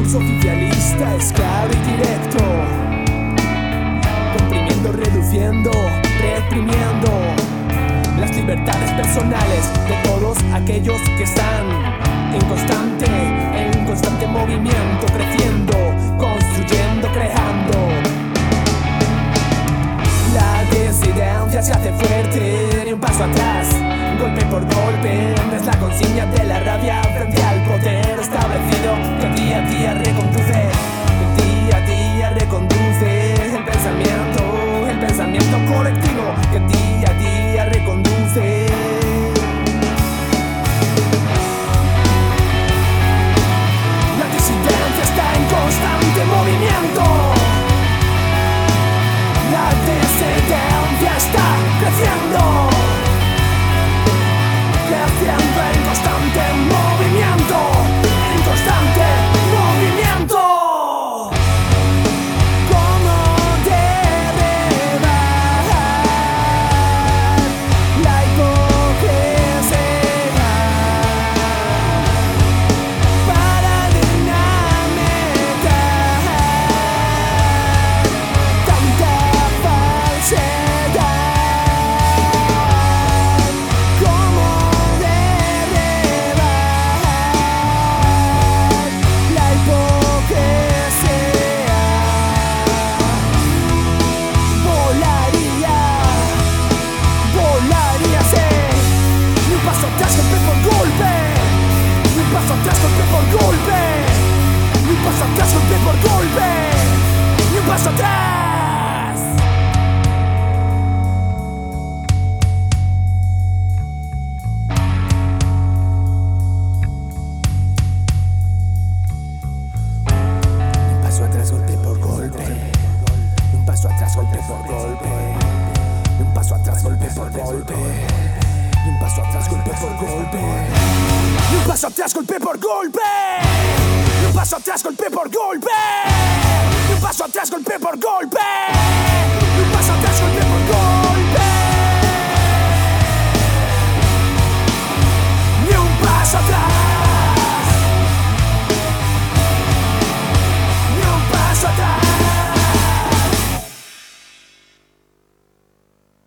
discurso oficialista es claro y directo, comprimiendo, reduciendo, reprimiendo las libertades personales de todos aquellos que están en constante movimiento, creciendo, construyendo, creando. La disidencia se hace fuerte, ni un paso atrás, golpe por golpe, es la consigna de la rabia frente al poder establecido que día a día reconduce, el pensamiento colectivo que día a día reconduce. La disidencia está en constante movimiento. La disidencia está creciendo, en constante movimiento, en constante movimiento. Como debe bajar la hipocresía para dinamitar tanta falsedad. Atrás, golpe por golpe, ni un paso atrás, golpe por golpe, ni un paso atrás. Ni un paso atrás, golpe por golpe, ni un paso atrás, golpe por golpe, ni un paso atrás, golpe por golpe, ni un paso atrás, golpe por golpe. Ni un paso atrás, golpe por golpe. Ni un paso atrás, golpe por golpe. Ni un paso atrás, golpe por golpe. Ni un paso atrás, golpe por golpe. Ni un paso atrás.